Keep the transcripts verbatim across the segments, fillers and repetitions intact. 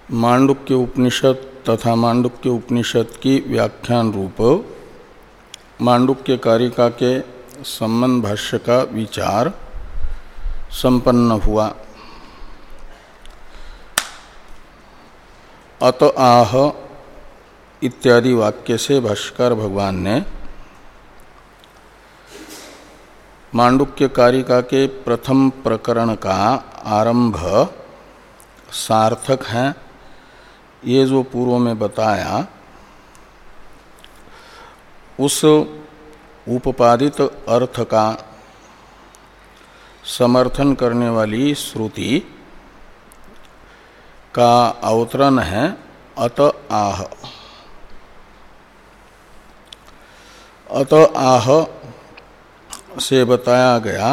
मांडुक्य उपनिषद तथा मांडुक्य उपनिषद की व्याख्यान रूप मांडुक्य कारिका के संबंध भाष्य का विचार संपन्न हुआ। अत आह इत्यादि वाक्य से भाष्यकार भगवान ने मांडुक्य कारिका के प्रथम प्रकरण का आरंभ सार्थक है। ये जो पूर्व में बताया उस उपपादित अर्थ का समर्थन करने वाली श्रुति का अवतरण है अत आह। अत आह से बताया गया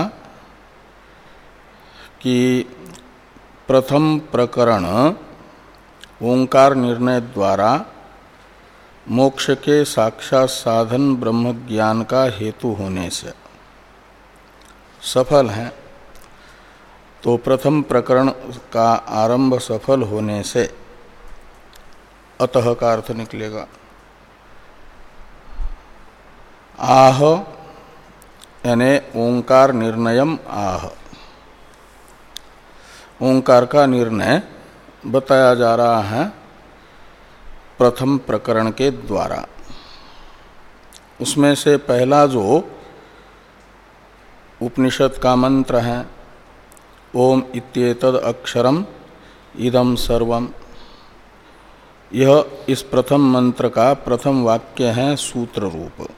कि प्रथम प्रकरण ओंकार निर्णय द्वारा मोक्ष के साक्षात साधन ब्रह्म ज्ञान का हेतु होने से सफल है। तो प्रथम प्रकरण का आरंभ सफल होने से अतः का अर्थ निकलेगा। आह यानी ओंकार निर्णयम आह, ओंकार का निर्णय बताया जा रहा है प्रथम प्रकरण के द्वारा। उसमें से पहला जो उपनिषद का मंत्र है ओम इत्येतद् अक्षरम इदं सर्वम, यह इस प्रथम मंत्र का प्रथम वाक्य है सूत्र रूप।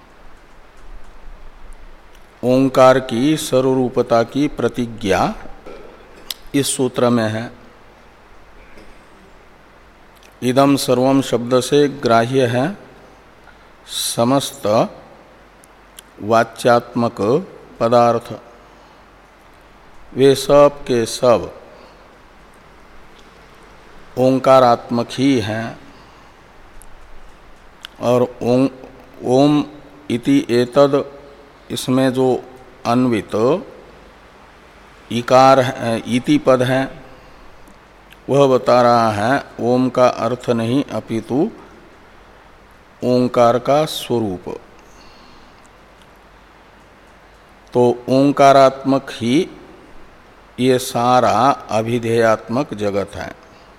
ओंकार की सर्वरूपता की प्रतिज्ञा इस सूत्र में है। इदम सर्वम शब्द से ग्राह्य है समस्त वाच्यात्मक पदार्थ, वे सब के सब ओंकारात्मक ही हैं। और ओम ओम इति एतद, इसमें जो अन्वित इकार है, इति पद है, वह बता रहा है ओम का अर्थ नहीं अपितु ओंकार का स्वरूप। तो ओंकारात्मक ही ये सारा अभिधेयात्मक जगत है।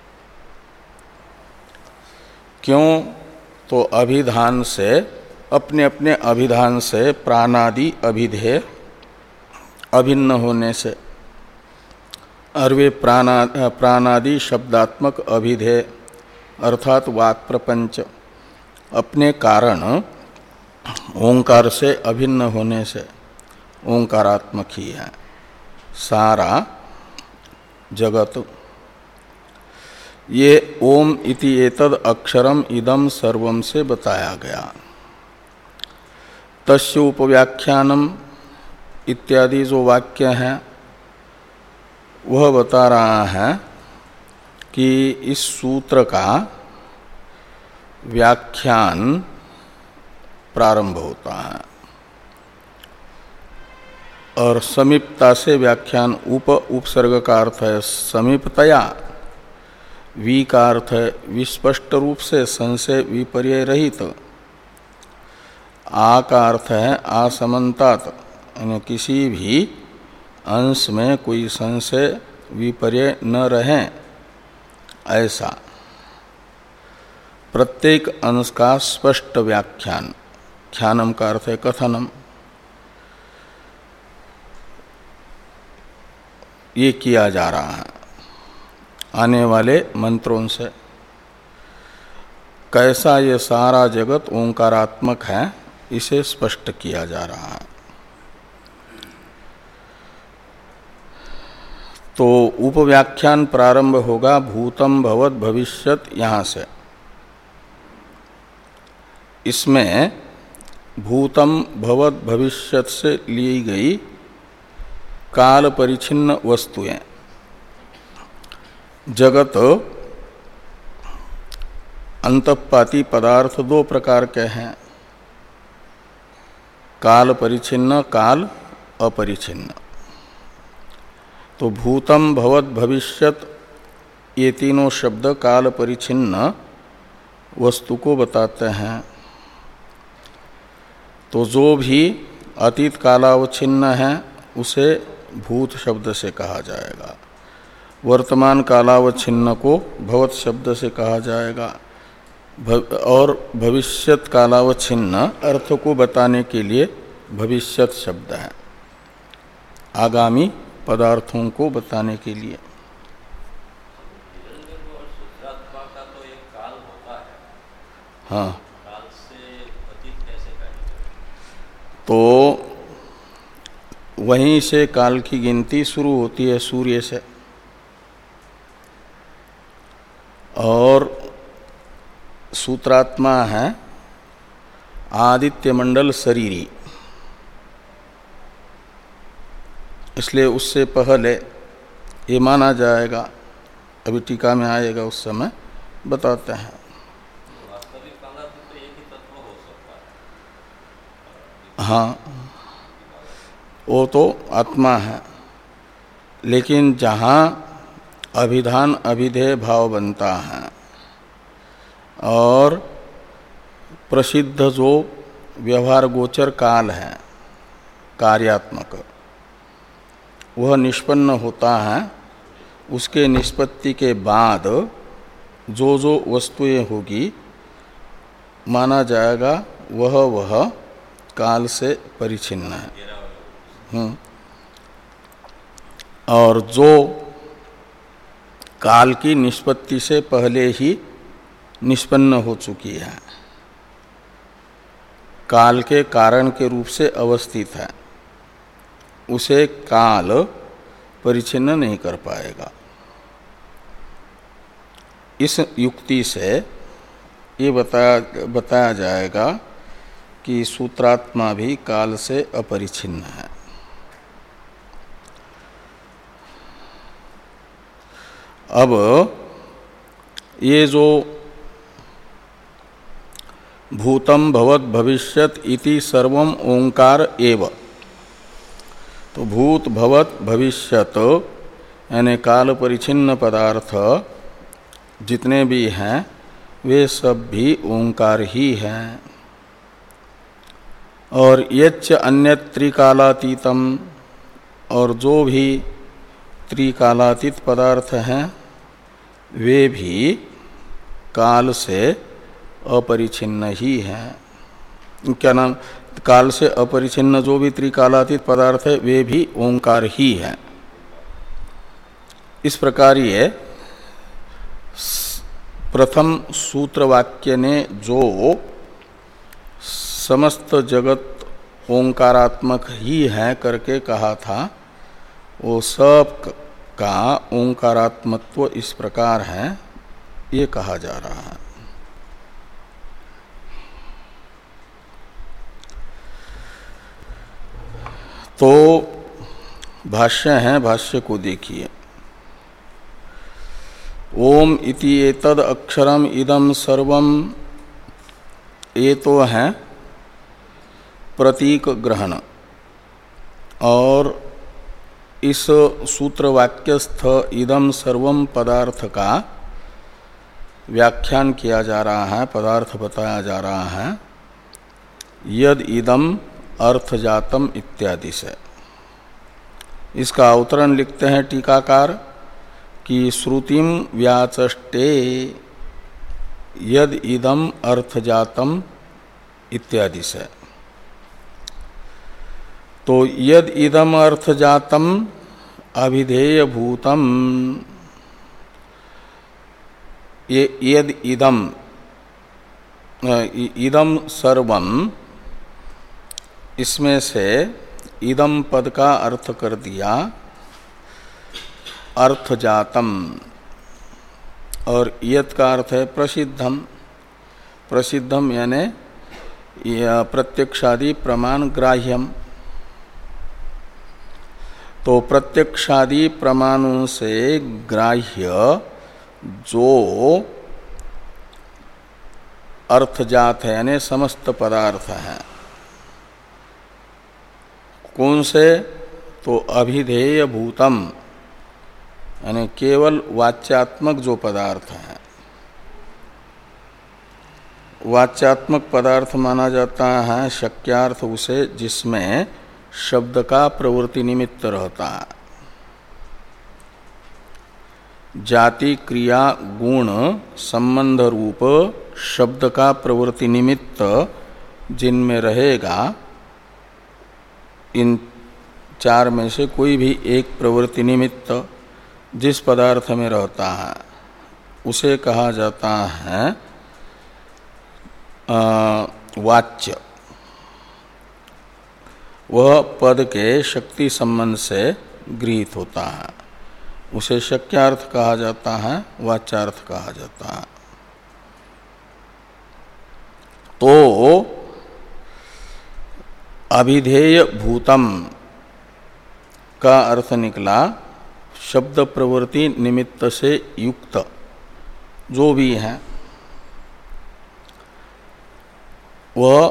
क्यों? तो अभिधान से, अपने अपने अभिधान से प्राणादि अभिधेय अभिन्न होने से, और वे प्राणा प्राणादि शब्दात्मक अभिधेय अर्थात वाक् प्रपंच अपने कारण ओंकार से अभिन्न होने से ओंकारात्मक ही है सारा जगत। ये ओम इति एतद् अक्षरम इदं सर्वम से बताया गया। तस्य उपव्याख्यानम इत्यादि जो वाक्य है वह बता रहा है कि इस सूत्र का व्याख्यान प्रारंभ होता है और समीपता से व्याख्यान। उप उपसर्ग का अर्थ है समीपतया, वी का अर्थ है विस्पष्ट रूप से संशय विपर्य रहित, आ का अर्थ है असमन्तात, यानी किसी भी अंश में कोई संशय विपर्य न रहे ऐसा प्रत्येक अंश का स्पष्ट व्याख्यान। ख्यानम का अर्थ है कथनम। ये किया जा रहा है आने वाले मंत्रों से। कैसा ये सारा जगत ओंकारात्मक है इसे स्पष्ट किया जा रहा है। तो उपव्याख्यान प्रारंभ होगा भूतम भवत भविष्यत यहाँ से। इसमें भूतम भवत भविष्यत से ली गई काल परिच्छिन्न वस्तुएं, जगत अंतःपाती पदार्थ दो प्रकार के हैं, काल परिच्छिन्न, काल अपरिच्छिन्न। तो भूतम भवत भविष्यत ये तीनों शब्द काल परिच्छिन्न वस्तु को बताते हैं। तो जो भी अतीत कालावच्छिन्न है उसे भूत शब्द से कहा जाएगा, वर्तमान कालावच्छिन्न को भवत शब्द से कहा जाएगा, और भविष्यत कालावच्छिन्न अर्थ को बताने के लिए भविष्यत शब्द है, आगामी पदार्थों को बताने के लिए। हाँ, काल से अतीत कैसे कहें? तो वहीं से काल की गिनती शुरू होती है, सूर्य से। और सूत्रात्मा है आदित्य मंडल शरीरी, इसलिए उससे पहले ये माना जाएगा। अभी टीका में आएगा, उस समय बताते हैं। वास्तविक कालातीत तो एक ही तत्व हो सकता है। हाँ, वो तो आत्मा है, लेकिन जहाँ अभिधान अभिधेय भाव बनता है और प्रसिद्ध जो व्यवहार गोचर काल है कार्यात्मक, वह निष्पन्न होता है, उसके निष्पत्ति के बाद जो जो वस्तुएं होगी माना जाएगा वह वह काल से परिच्छिन्न है। हम्म और जो काल की निष्पत्ति से पहले ही निष्पन्न हो चुकी है, काल के कारण के रूप से अवस्थित है, उसे काल परिच्छिन्न नहीं कर पाएगा। इस युक्ति से ये बताया बताया जाएगा कि सूत्रात्मा भी काल से अपरिच्छिन्न है। अब ये जो भूतम भवत भविष्यत इति सर्वम ओंकार एव, तो भूत भवत भविष्यत यानी काल परिच्छिन्न पदार्थ जितने भी हैं वे सब भी ओंकार ही हैं। और यच्च अन्य त्रिकालातीतम, और जो भी त्रिकालातीत पदार्थ हैं वे भी काल से अपरिच्छिन्न ही हैं। क्या नाम? काल से अपरिच्छिन्न जो भी त्रिकालातीत पदार्थ है वे भी ओंकार ही हैं। इस प्रकार ये प्रथम सूत्र वाक्य ने जो समस्त जगत ओंकारात्मक ही है करके कहा था, वो सब का ओंकारात्मत्व इस प्रकार है, ये कहा जा रहा है। तो भाष्य है, भाष्य को देखिए। ओम इति एतद अक्षरम इदम सर्वम, ये तो है प्रतीक ग्रहण, और इस सूत्र वाक्यस्थ इदम सर्वम पदार्थ का व्याख्यान किया जा रहा है, पदार्थ बताया जा रहा है यद इदम अर्थजातम इत्यादि से। इसका अवतरण लिखते हैं टीकाकार कि श्रुतिम व्याचष्टे यद इदम अर्थजातम इत्यादि से। तो यद इदम अर्थजातम अभिधेय भूतम, ये यद इदम इदम सर्वम, इसमें से इदम पद का अर्थ कर दिया अर्थजातम, और यत का अर्थ है प्रसिद्धम। प्रसिद्धम यानी प्रत्यक्षादि प्रमाण ग्राह्यम। तो प्रत्यक्षादि प्रमाणों से ग्राह्य जो अर्थजात है यानी समस्त पदार्थ हैं, कौन से? तो अभिधेय भूतम, यानी केवल वाच्यात्मक जो पदार्थ है, वाच्यात्मक पदार्थ माना जाता है शक्यार्थ उसे जिसमें शब्द का प्रवृत्ति निमित्त रहता है। जाति क्रिया गुण संबंध रूप शब्द का प्रवृत्ति निमित्त जिनमें रहेगा, इन चार में से कोई भी एक प्रवृत्ति निमित्त जिस पदार्थ में रहता है उसे कहा जाता है आ, वाच्य। वह पद के शक्ति संबंध से गृहीत होता है, उसे शक्यार्थ कहा जाता है, वाच्यार्थ कहा जाता है। तो अभिधेय भूतम का अर्थ निकला शब्द प्रवृत्ति निमित्त से युक्त जो भी है वह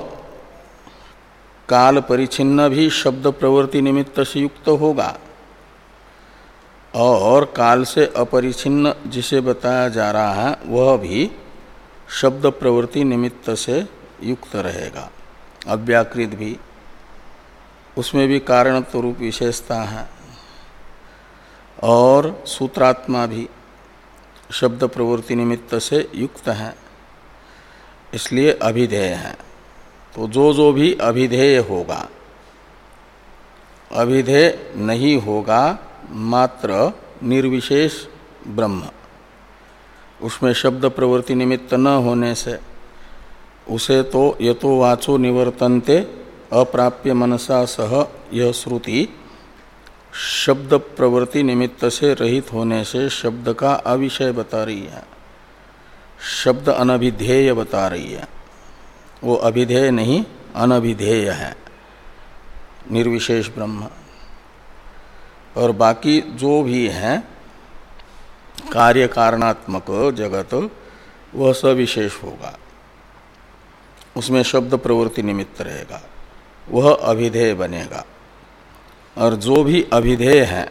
काल परिच्छिन्न भी शब्द प्रवृत्ति निमित्त से युक्त होगा, और काल से अपरिच्छिन्न जिसे बताया जा रहा है वह भी शब्द प्रवृत्ति निमित्त से युक्त रहेगा। अव्याकृत भी, उसमें भी कारणत्व रूप विशेषता है, और सूत्रात्मा भी शब्द प्रवृत्ति निमित्त से युक्त है, इसलिए अभिधेय है। तो जो जो भी अभिधेय होगा, अभिधेय नहीं होगा मात्र निर्विशेष ब्रह्म, उसमें शब्द प्रवृत्ति निमित्त न होने से उसे तो यतो वाचो निवर्तन्ते अप्राप्य मनसा सह यह श्रुति शब्द प्रवृत्ति निमित्त से रहित होने से शब्द का अविषय बता रही है, शब्द अनभिधेय बता रही है। वो अभिधेय नहीं अनभिधेय है, निर्विशेष ब्रह्म। और बाकी जो भी है कार्य कारणात्मक जगत वह सविशेष होगा, उसमें शब्द प्रवृत्ति निमित्त रहेगा, वह अभिधेय बनेगा। और जो भी अभिधेय है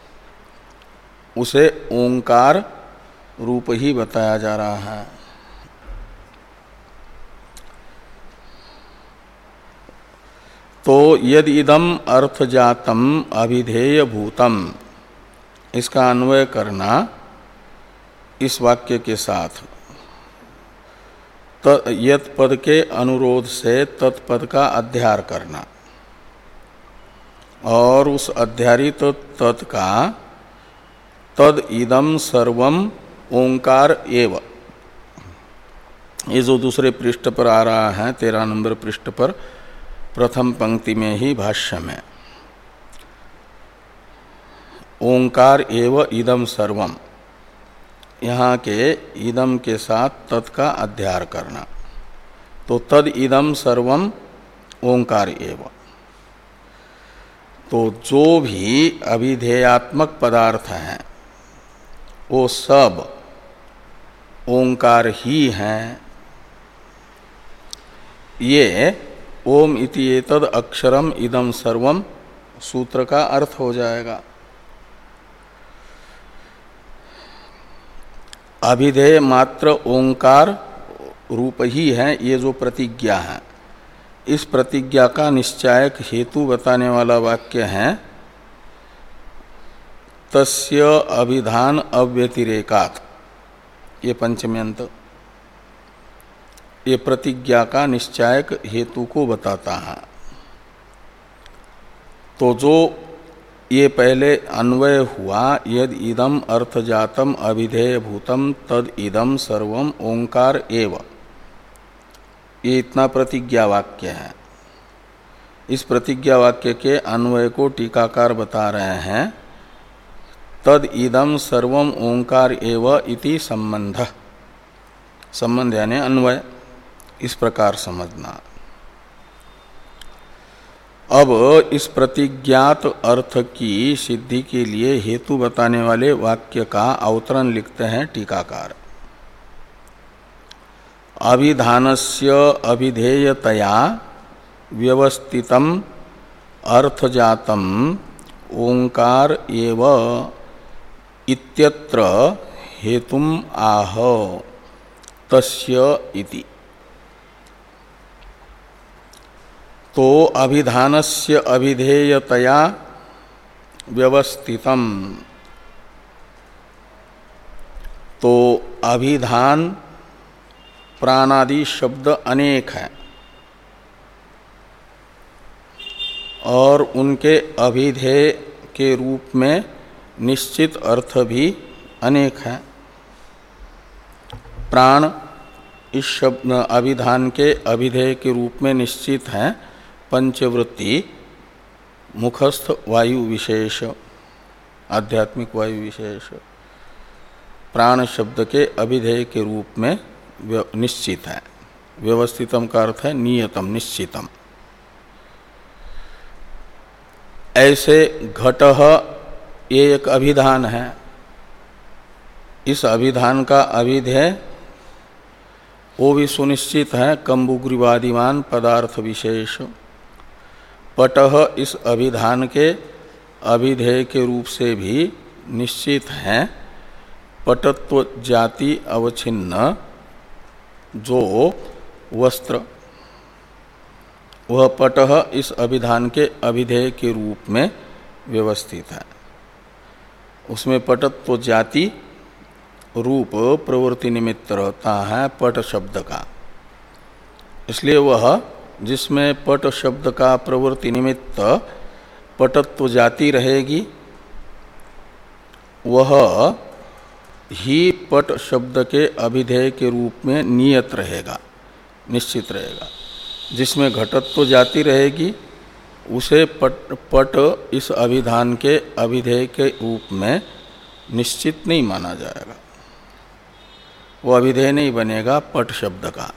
उसे ओंकार रूप ही बताया जा रहा है। तो यद इदम अर्थजातम अभिधेय भूतम, इसका अन्वय करना इस वाक्य के साथ यत पद के अनुरोध से तत्पद का अध्यार करना, और उस अध्यारित तत् का तद इदम सर्वम ओंकार एव, ये जो दूसरे पृष्ठ पर आ रहा है, तेरह नंबर पृष्ठ पर प्रथम पंक्ति में ही भाष्य में ओंकार एव इदम सर्वम, यहाँ के इदम के साथ तत् का अध्यार करना। तो तद इदम सर्वम ओंकार एव, तो जो भी अभिधेयात्मक पदार्थ हैं वो सब ओंकार ही हैं। ये ओम इति एतद अक्षरम इदम सर्वम सूत्र का अर्थ हो जाएगा। अभिधेय मात्र ओंकार रूप ही है, ये जो प्रतिज्ञा है, इस प्रतिज्ञा का निश्चायक हेतु बताने वाला वाक्य है तस्य अभिधान अव्यतिरेकात्, ये पंचम्यंत, ये प्रतिज्ञा का निश्चायक हेतु को बताता है। तो जो ये पहले अन्वय हुआ यद इदम अर्थजातम अभिधेय भूतम तद इदम सर्वम ओंकार एव, ये इतना प्रतिज्ञा वाक्य है। इस प्रतिज्ञा वाक्य के अन्वय को टीकाकार बता रहे हैं तद इदम सर्वम ओंकार एव इति संबंध, संबंध यानी अन्वय, इस प्रकार समझना। अब इस प्रतिज्ञात अर्थ की सिद्धि के लिए हेतु बताने वाले वाक्य का अवतरण लिखते हैं टीकाकार। अभिधानस्य अभिधेयतया व्यवस्थितम अर्थजातम ओंकार एव इत्यत्र हेतुम आह तस्य इति। तो अभिधानस्य अभिधेयतया व्यवस्थितम, तो अभिधान प्राणादि शब्द अनेक हैं और उनके अभिधेय के रूप में निश्चित अर्थ भी अनेक हैं। प्राण इस शब्द अभिधान के अभिधेय के रूप में निश्चित हैं पंचवृत्ति, मुखस्थ वायु विशेष, आध्यात्मिक वायु विशेष प्राण शब्द के अभिधेय के रूप में निश्चित है। व्यवस्थितम का अर्थ है नियतम, निश्चितम। ऐसे घटः ये एक अभिधान है। इस अभिधान का अभिधेय वो भी सुनिश्चित है कंबुग्रीवादिमान पदार्थ विशेष। पटः इस अभिधान के अभिधेय के रूप से भी निश्चित है पटत्व जाति अवच्छिन्न जो वस्त्र, वह पटः इस अभिधान के अभिधेय के रूप में व्यवस्थित है। उसमें पटत्व जाति रूप प्रवृत्ति निमित्त रहता है पट शब्द का, इसलिए वह जिसमें पट शब्द का प्रवृत्ति निमित्त पटत्व जाति रहेगी वह ही पट शब्द के अभिधेय के रूप में नियत रहेगा, निश्चित रहेगा। जिसमें घटत्व जाति रहेगी उसे पट पट इस अभिधान के अभिधेय के रूप में निश्चित नहीं माना जाएगा, वो अभिधेय नहीं बनेगा पट शब्द का।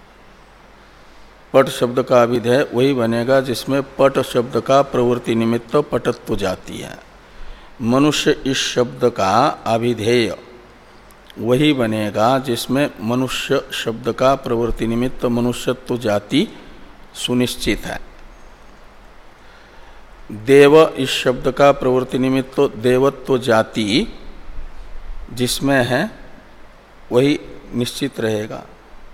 पट शब्द का अभिधेय वही बनेगा जिसमें पट शब्द का प्रवृत्ति निमित्त पटत्व जाति है। मनुष्य इस शब्द का अभिधेय वही बनेगा जिसमें मनुष्य शब्द का प्रवृत्ति निमित्त मनुष्यत्व जाति सुनिश्चित है। देव इस शब्द का प्रवृत्ति निमित्त देवत्व जाति जिसमें है वही निश्चित रहेगा।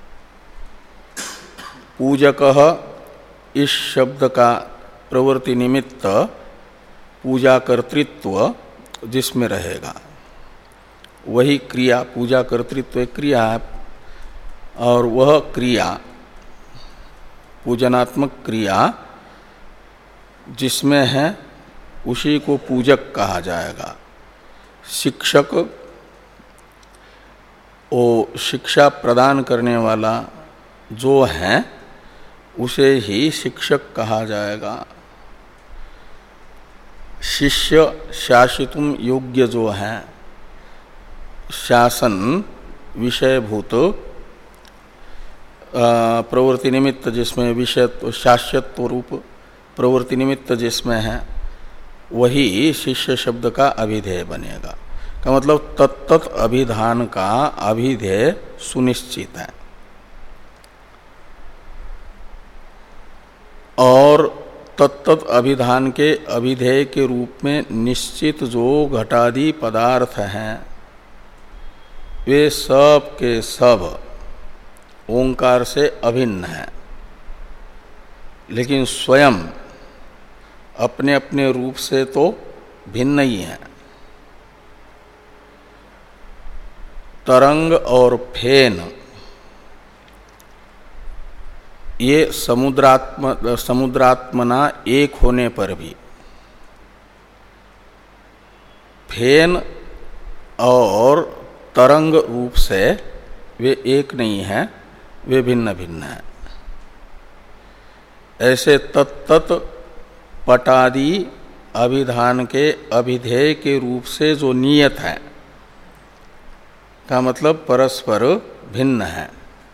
पूजकः इस शब्द का प्रवृत्ति निमित्त पूजा कर्तृत्व जिसमें रहेगा वही क्रिया, पूजा कर्तृत्व एक क्रिया है और वह क्रिया पूजनात्मक क्रिया जिसमें है उसी को पूजक कहा जाएगा। शिक्षक वो शिक्षा प्रदान करने वाला जो है उसे ही शिक्षक कहा जाएगा। शिष्य शासितुम योग्य जो है, शासन विषयभूत प्रवृत्ति निमित्त जिसमें विषयत्व शास्यत्व रूप प्रवृत्ति निमित्त जिसमें है वही शिष्य शब्द का अभिधेय बनेगा। का मतलब तत्त अभिधान का अभिधेय सुनिश्चित है और तत्त अभिधान के अभिधेय के रूप में निश्चित जो घटादि पदार्थ हैं वे सब के सब ओंकार से अभिन्न हैं, लेकिन स्वयं अपने अपने रूप से तो भिन्न ही हैं। तरंग और फेन ये समुद्रात्म समुद्रात्मना एक होने पर भी फेन और तरंग रूप से वे एक नहीं हैं, वे भिन्न भिन्न हैं। ऐसे तत्त पटादि अभिधान के अभिधेय के रूप से जो नियत है का मतलब परस्पर भिन्न है।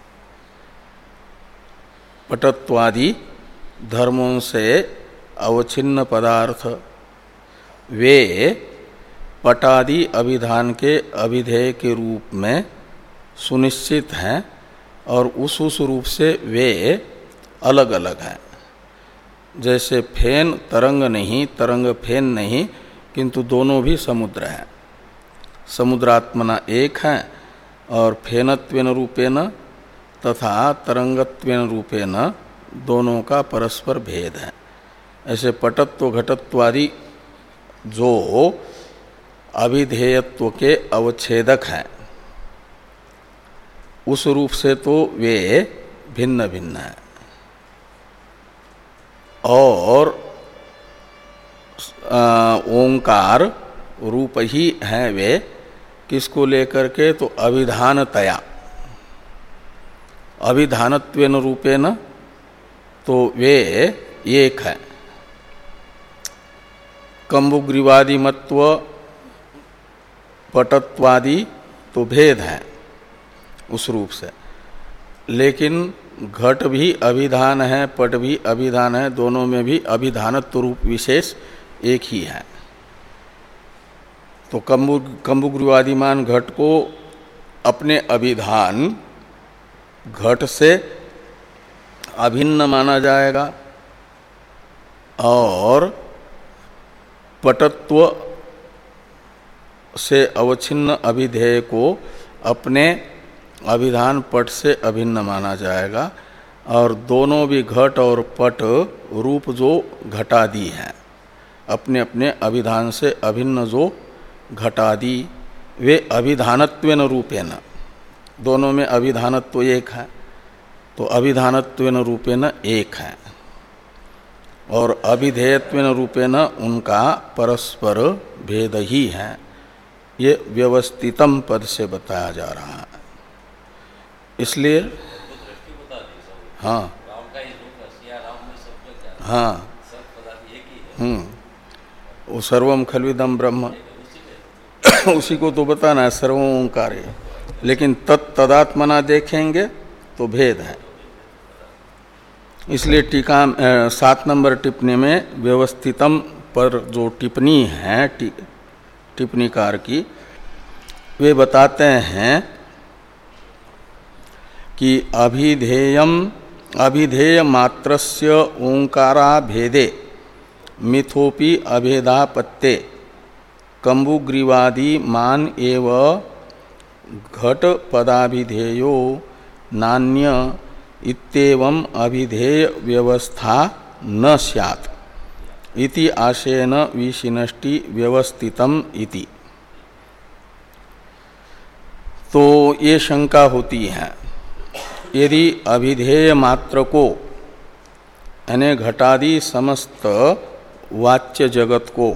पटत्वादि धर्मों से अवच्छिन्न पदार्थ वे पटादि अभिधान के अभिधेय के रूप में सुनिश्चित हैं और उस उस रूप से वे अलग अलग हैं। जैसे फेन तरंग नहीं, तरंग फेन नहीं, किंतु दोनों भी समुद्र हैं। समुद्रात्मना एक है और फेनत्वेन रूपेण तथा तरंगत्वेन रूपेण दोनों का परस्पर भेद है। ऐसे पटत्व घटत्वादि जो अभिधेयत्व के अवच्छेदक हैं उस रूप से तो वे भिन्न भिन्न हैं और ओंकार रूप ही हैं वे किसको लेकर के, तो अभिधानतया, अभिधानत्वेन रूपेण तो वे एक है। कंबुग्रीवादि मत्व पटत्वादि तो भेद है उस रूप से, लेकिन घट भी अभिधान है, पट भी अभिधान है, दोनों में भी अभिधानत्व रूप विशेष एक ही है। तो कंबु कंबुग्रीवादिमान घट को अपने अभिधान घट से अभिन्न माना जाएगा और पटत्व से अवच्छिन्न अभिधेय को अपने अभिधान पट से अभिन्न माना जाएगा और दोनों भी घट और पट रूप जो घटादि हैं, अपने अपने अभिधान से अभिन्न जो घटादि वे अभिधानत्वेन रूपेण, दोनों में अभिधानत्व एक है तो अभिधानत्वेन रूपेण एक है और अभिधेयत्वेन रूपेण उनका परस्पर भेद ही है। ये व्यवस्थितम पद से बताया जा रहा है। इसलिए हाँ हाँ हम्म वो सर्वम खल्विदम ब्रह्म उसी को तो बताना है, सर्वम ओंकार है, लेकिन तत्तदात्मना देखेंगे तो भेद है। इसलिए टीका सात नंबर टिप्पणी में व्यवस्थितम पर जो टिप्पणी है टी, टिप्पणीकार की, वे बताते हैं कि अभिधेयम अभिधेय मात्रस्य ओंकारा भेदे मिथोपि अभेदापत्ते कंबुग्रीवादी मान एव घट पदाभिधेयो नान्य इत्येवं अभिधेय व्यवस्था न स्यात् इति आशयन विशिनष्टि व्यवस्थितम इति। तो ये शंका होती है, यदि अभिधेय मात्र को यानी घटादि समस्त वाच्य जगत को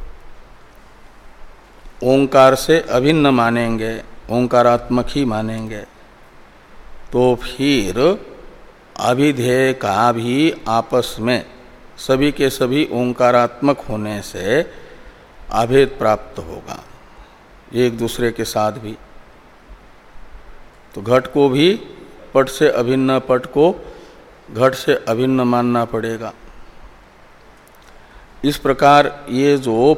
ओंकार से अभिन्न मानेंगे, ओंकारात्मक ही मानेंगे, तो फिर अभिधेय का भी आपस में सभी के सभी ओंकारात्मक होने से अभेद प्राप्त होगा, एक दूसरे के साथ भी। तो घट को भी पट से अभिन्न, पट को घट से अभिन्न मानना पड़ेगा। इस प्रकार ये जो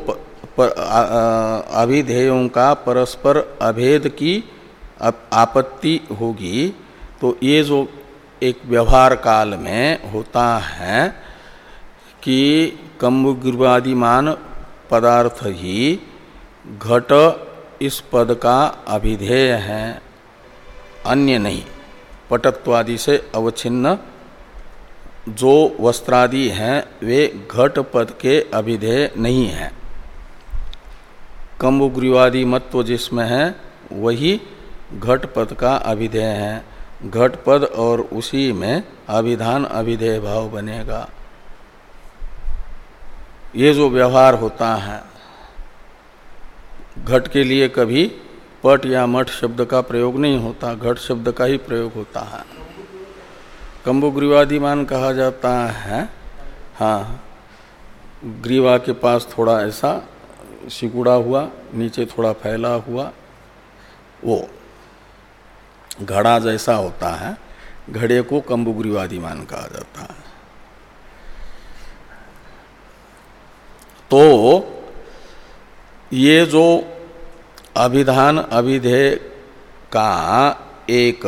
अभिधेयों का परस्पर अभेद की आपत्ति होगी, तो ये जो एक व्यवहार काल में होता है कि कंबुग्रीवादिमान पदार्थ ही घट इस पद का अभिधेय है, अन्य नहीं। पटत्वादि से अवच्छिन्न जो वस्त्रादि हैं वे घट पद के अभिधेय नहीं है। कंबुग्रीवादी मत्व जिसमें है वही घट पद का अभिधेय है। घट पद और उसी में अभिधान अभिधेय भाव बनेगा। ये जो व्यवहार होता है, घट के लिए कभी पट या मठ शब्द का प्रयोग नहीं होता, घट शब्द का ही प्रयोग होता है। कंबुग्रीवादिमान कहा जाता है, हाँ, ग्रीवा के पास थोड़ा ऐसा सिकुड़ा हुआ, नीचे थोड़ा फैला हुआ, वो घड़ा जैसा होता है, घड़े को कंबुग्रीवादिमान कहा जाता है। तो ये जो अभिधान अभिधेय का एक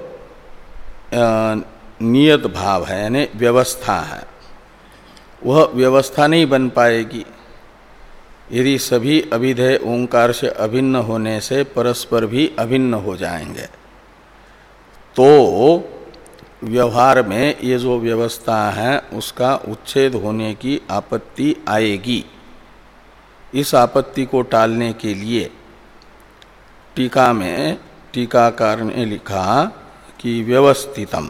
नियत भाव है, यानी व्यवस्था है, वह व्यवस्था नहीं बन पाएगी यदि सभी अभिधेय ओंकार से अभिन्न होने से परस्पर भी अभिन्न हो जाएंगे तो व्यवहार में ये जो व्यवस्था है उसका उच्छेद होने की आपत्ति आएगी। इस आपत्ति को टालने के लिए टीका में टीकाकार ने लिखा कि व्यवस्थितम,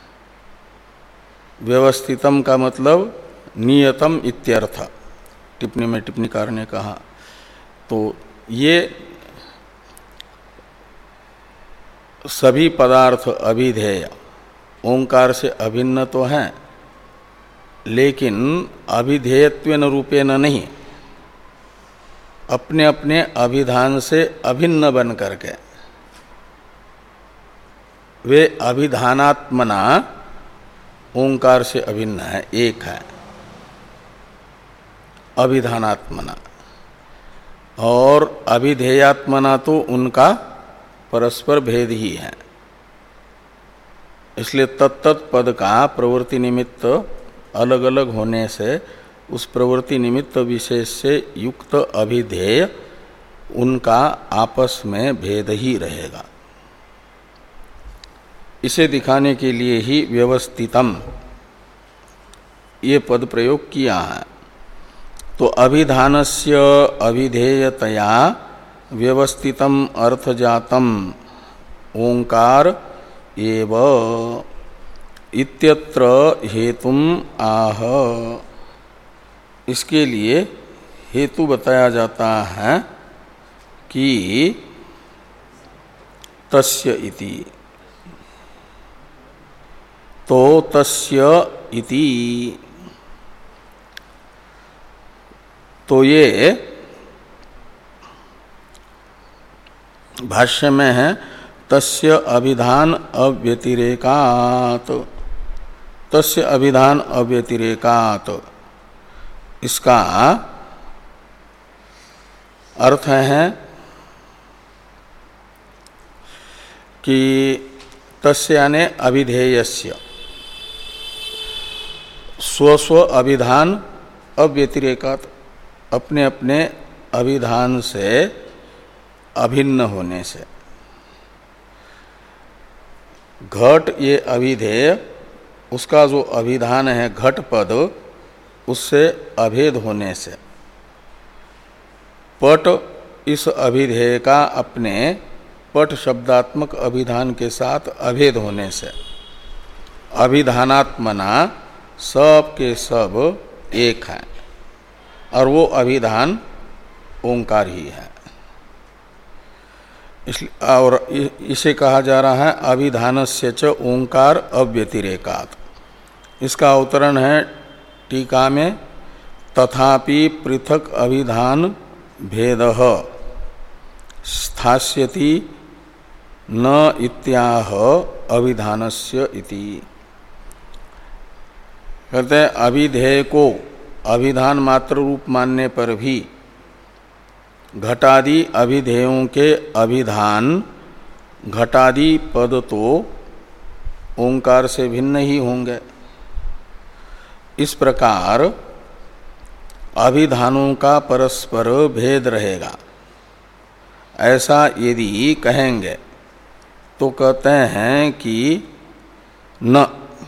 व्यवस्थितम का मतलब नियतम इत्यर्थ, टिप्पणी में टिप्पणीकार ने कहा। तो ये सभी पदार्थ अभिधेय ओंकार से अभिन्न तो हैं, लेकिन अभिधेयत्वेन रूपेण नहीं, अपने अपने अभिधान से अभिन्न बन करके वे अभिधानात्मना ओंकार से अभिन्न है, एक है अभिधानात्मना, और अभिधेयात्मना तो उनका परस्पर भेद ही है। इसलिए तत्तत् पद का प्रवृत्ति निमित्त अलग अलग होने से उस प्रवृत्ति निमित्त विशेष से युक्त अभिधेय उनका आपस में भेद ही रहेगा। इसे दिखाने के लिए ही व्यवस्थितम ये पद प्रयोग किया है। तो अभिधानस्य अभिधेयतया व्यवस्थितम अर्थजातम ओंकार एव इत्यत्र हेतुम आह। इसके लिए हेतु बताया जाता है कि तस्य इति, तो तस्य इति, तो ये भाष्य में है तस्य अभिधान अव्यतिरेकात्, तस्य अभिधान अव्यतिरेकात्, इसका अर्थ है कि तस्य यानी अभिधेयस्य स्वस्व अभिधान अव्यतिरेकात्, अपने अपने अभिधान से अभिन्न होने से। घट ये अभिधेय, उसका जो अभिधान है घट पद, उससे अभेद होने से। पट इस अभिधेय का अपने पट शब्दात्मक अभिधान के साथ अभेद होने से अभिधानात्मना सब के सब एक है, और वो अभिधान ओंकार ही है। इसलिए और इसे कहा जा रहा है अभिधानस्य च ओंकार अव्यतिरेकात्। इसका अवतरण है टीका में तथापि पृथक अभिधान भेदः स्थास्यति न इत्याह अभिधानस्य इति। कहते हैं अभिधेय को अभिधान मात्र रूप मानने पर भी घटादि अभिधेयों के अभिधान घटादि पद तो ओंकार से भिन्न ही होंगे। इस प्रकार अभिधानों का परस्पर भेद रहेगा, ऐसा यदि कहेंगे तो कहते हैं कि न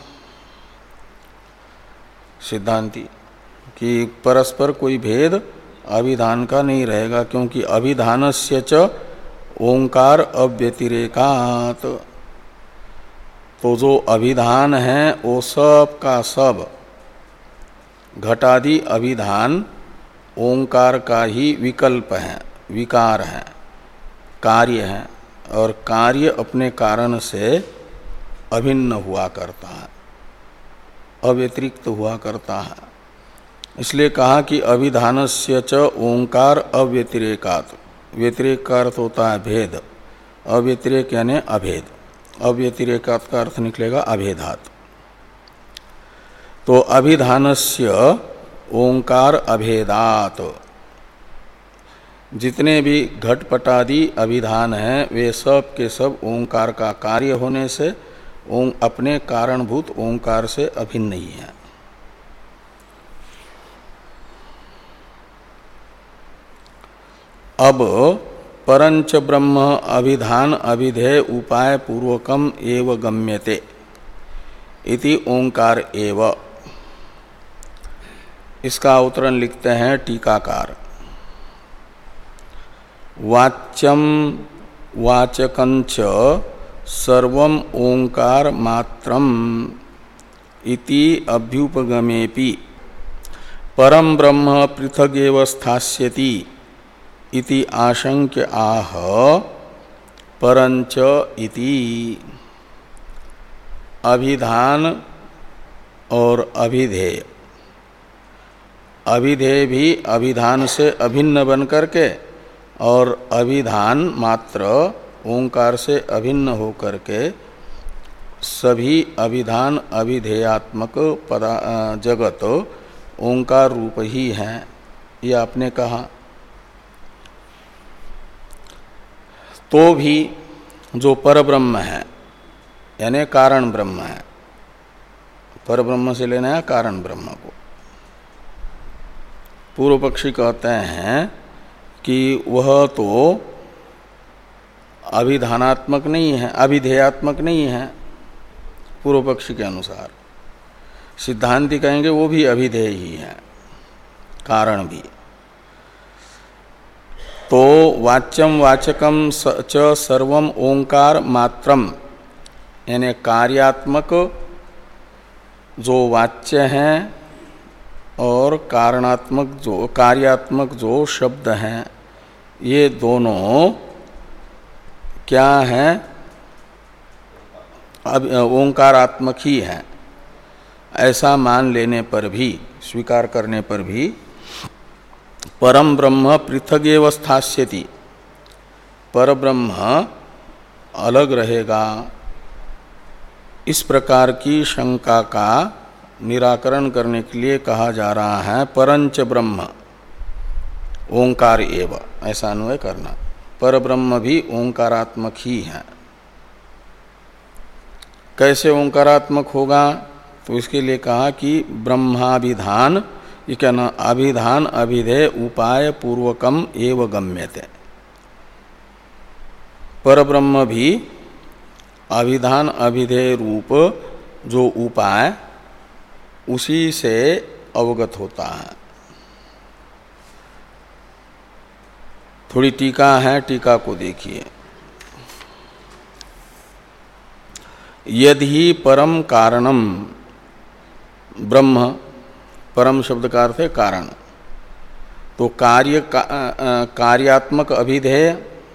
सिद्धांती कि परस्पर कोई भेद अभिधान का नहीं रहेगा, क्योंकि अभिधानस्य च ओंकार अव्यतिरेकात्। तो जो अभिधान है वो सब का सब घटादि अभिधान ओंकार का ही विकल्प है, विकार है, कार्य है, और कार्य अपने कारण से अभिन्न हुआ करता है, अव्यतिरिक्त हुआ करता है। इसलिए कहा कि अभिधानस्य च ओंकार अव्यतिरेकात्। व्यतिरेक का अर्थ होता है भेद, अव्यतिरेक यानी अभेद, अव्यतिरेकात् का अर्थ निकलेगा अभेदात्। तो अभिधानस्य ओंकार अभेदात्, जितने भी घटपटादि अभिधान हैं वे सब के सब ओंकार का कार्य होने से ओं अपने कारणभूत ओंकार से अभिन्न ही है। अब परंच ब्रह्म अभिधान अभिधेय उपाय पूर्वकम एव गम्यते इति ओंकार एव। इसका अवतरण लिखते हैं टीकाकार। वाच्यम वाचकंच सर्वम ओंकार मात्रम इति अभ्युपगमेपि परम ब्रह्म पृथगेव स्थास्यति इति आशंक्य आह परंच इति। अभिधान और अभिधेय, अभिधेय भी अभिधान से अभिन्न बन करके और अभिधान मात्र ओंकार से अभिन्न होकर के सभी अभिधान अभिधेयात्मक पदा जगत ओंकार रूप ही है, ये आपने कहा। तो भी जो परब्रह्म है यानी कारण ब्रह्म है, परब्रह्म से लेना है कारण ब्रह्म को। पूर्व पक्षी कहते हैं कि वह तो अभिधानात्मक नहीं है, अभिधेयात्मक नहीं है पूर्व पक्षी के अनुसार। सिद्धांति कहेंगे वो भी अभिधेय ही है, कारण भी। तो वाच्यम वाचकम च सर्वम ओंकार मात्रम यानी कार्यात्मक जो वाच्य हैं और कारणात्मक जो कार्यात्मक जो शब्द हैं, ये दोनों क्या हैं? अब ओंकारात्मक ही हैं। ऐसा मान लेने पर भी, स्वीकार करने पर भी परम ब्रह्म पृथगेव स्थास्यति, परब्रह्म अलग रहेगा, इस प्रकार की शंका का निराकरण करने के लिए कहा जा रहा है परंच ब्रह्म ओंकार एव, ऐसा अन्वय करना। परब्रह्म भी ओंकारात्मक ही है। कैसे ओंकारात्मक होगा? तो इसके लिए कहा कि ब्रह्माभिधान, ये क्या ना, अभिधान अभिधेय उपाय पूर्वकम एव गम्यते। परब्रह्म भी अभिधान अभिधेय रूप जो उपाय उसी से अवगत होता है। थोड़ी टीका है, टीका को देखिए। यदि परम कारणम ब्रह्म, परम शब्द का अर्थ है कारण, तो कार्य का, कार्यात्मक अभिधेय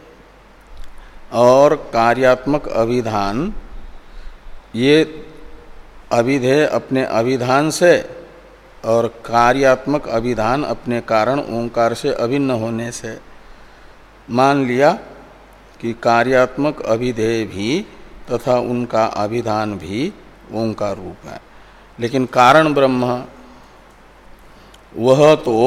और कार्यात्मक अभिधान, ये अभिधेय अपने अभिधान से और कार्यात्मक अभिधान अपने कारण ओंकार से अभिन्न होने से मान लिया कि कार्यात्मक अभिधेय भी तथा उनका अभिधान भी ओंकार रूप है। लेकिन कारण ब्रह्म वह तो